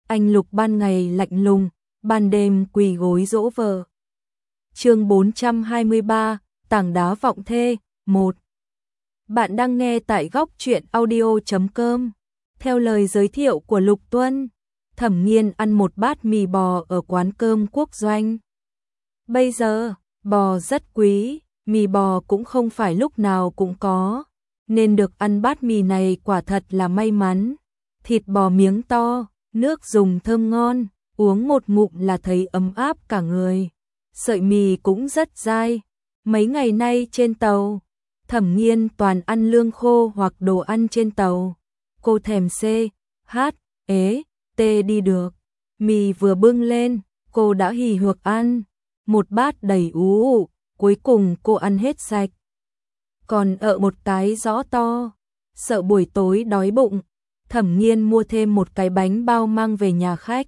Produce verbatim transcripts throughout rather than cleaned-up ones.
Anh Lục ban ngày lạnh lùng, ban đêm quỳ gối dỗ vợ. Chương bốn trăm hai mươi ba, Tảng đá vọng thê, một. Bạn đang nghe tại góc truyện audio chấm com. Theo lời giới thiệu của Lục Tuân, Thẩm Nghiên ăn một bát mì bò ở quán cơm Quốc Doanh. Bây giờ, bò rất quý, mì bò cũng không phải lúc nào cũng có, nên được ăn bát mì này quả thật là may mắn. Thịt bò miếng to, nước dùng thơm ngon, uống một ngụm là thấy ấm áp cả người. Sợi mì cũng rất dai. Mấy ngày nay trên tàu, Thẩm Nghiên toàn ăn lương khô hoặc đồ ăn trên tàu. Cô thèm C, H, ế, T đi được. Mì vừa bưng lên, cô đã hì hục ăn. Một bát đầy ú ụ, cuối cùng cô ăn hết sạch. Còn ở một cái giõ to, sợ buổi tối đói bụng, Thẩm Nghiên mua thêm một cái bánh bao mang về nhà khách.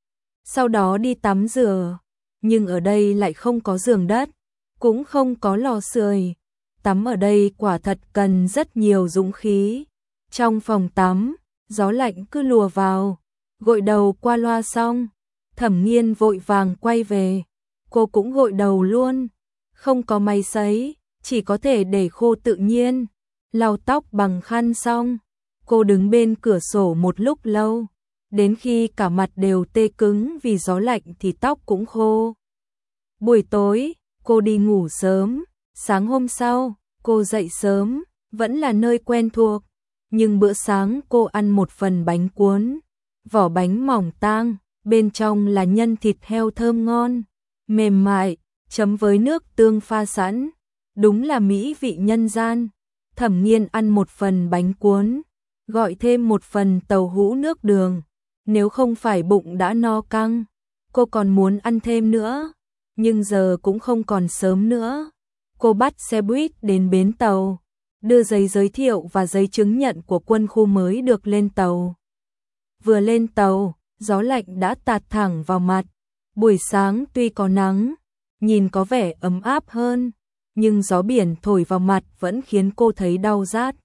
Sau đó đi tắm rửa, nhưng ở đây lại không có giường đất, cũng không có lò sưởi. Tắm ở đây quả thật cần rất nhiều dũng khí. Trong phòng tắm, gió lạnh cứ lùa vào, gội đầu qua loa xong, Thẩm Nghiên vội vàng quay về. Cô cũng gội đầu luôn, không có máy sấy, chỉ có thể để khô tự nhiên. Lau tóc bằng khăn xong, cô đứng bên cửa sổ một lúc lâu, đến khi cả mặt đều tê cứng vì gió lạnh thì tóc cũng khô. Buổi tối, cô đi ngủ sớm, sáng hôm sau, cô dậy sớm, vẫn là nơi quen thuộc, nhưng bữa sáng cô ăn một phần bánh cuốn, vỏ bánh mỏng tang, bên trong là nhân thịt heo thơm ngon, mềm mại, chấm với nước tương pha sẵn, đúng là mỹ vị nhân gian. Thẩm Nghiên ăn một phần bánh cuốn, gọi thêm một phần tàu hũ nước đường, nếu không phải bụng đã no căng, cô còn muốn ăn thêm nữa, nhưng giờ cũng không còn sớm nữa. Cô bắt xe buýt đến bến tàu, đưa giấy giới thiệu và giấy chứng nhận của quân khu mới được lên tàu. Vừa lên tàu, gió lạnh đã tạt thẳng vào mặt. Buổi sáng tuy có nắng, nhìn có vẻ ấm áp hơn, nhưng gió biển thổi vào mặt vẫn khiến cô thấy đau rát.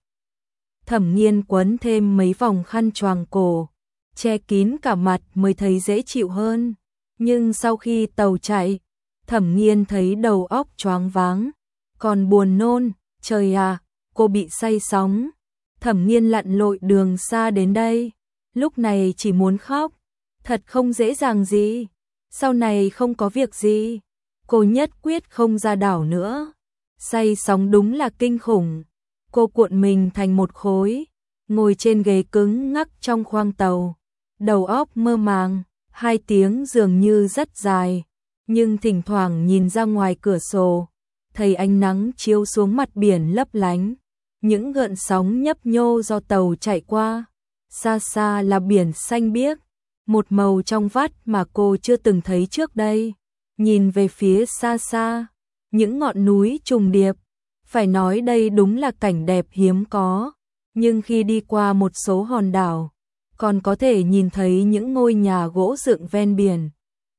Thẩm Nghiên quấn thêm mấy vòng khăn choàng cổ, che kín cả mặt mới thấy dễ chịu hơn. Nhưng sau khi tàu chạy, Thẩm Nghiên thấy đầu óc choáng váng, còn buồn nôn. Trời à, cô bị say sóng. Thẩm Nghiên lặn lội đường xa đến đây, lúc này chỉ muốn khóc. Thật không dễ dàng gì. Sau này không có việc gì, cô nhất quyết không ra đảo nữa. Say sóng đúng là kinh khủng. Cô cuộn mình thành một khối, ngồi trên ghế cứng ngắc trong khoang tàu. Đầu óc mơ màng, hai tiếng dường như rất dài, nhưng thỉnh thoảng nhìn ra ngoài cửa sổ, thấy ánh nắng chiếu xuống mặt biển lấp lánh, những gợn sóng nhấp nhô do tàu chạy qua. Xa xa là biển xanh biếc, một màu trong vắt mà cô chưa từng thấy trước đây. Nhìn về phía xa xa, những ngọn núi trùng điệp, phải nói đây đúng là cảnh đẹp hiếm có. Nhưng khi đi qua một số hòn đảo, còn có thể nhìn thấy những ngôi nhà gỗ dựng ven biển.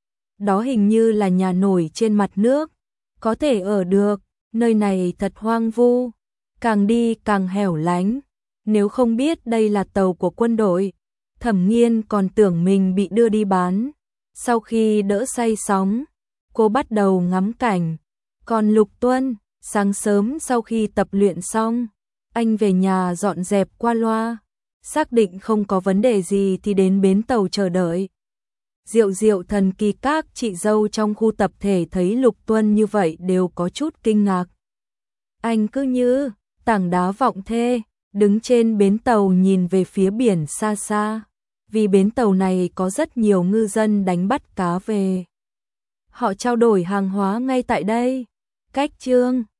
Đó hình như là nhà nổi trên mặt nước, có thể ở được. Nơi này thật hoang vu, càng đi càng hẻo lánh. Nếu không biết đây là tàu của quân đội, Thẩm Nghiên còn tưởng mình bị đưa đi bán. Sau khi đỡ say sóng, cô bắt đầu ngắm cảnh. Còn Lục Tuân, sáng sớm sau khi tập luyện xong, anh về nhà dọn dẹp qua loa, xác định không có vấn đề gì thì đến bến tàu chờ đợi. Diệu Diệu Thần Kỳ các chị dâu trong khu tập thể thấy Lục Tuân như vậy đều có chút kinh ngạc. Anh cứ như tảng đá vọng thê, đứng trên bến tàu nhìn về phía biển xa xa. Vì bến tàu này có rất nhiều ngư dân đánh bắt cá về. Họ trao đổi hàng hóa ngay tại đây. Cách chương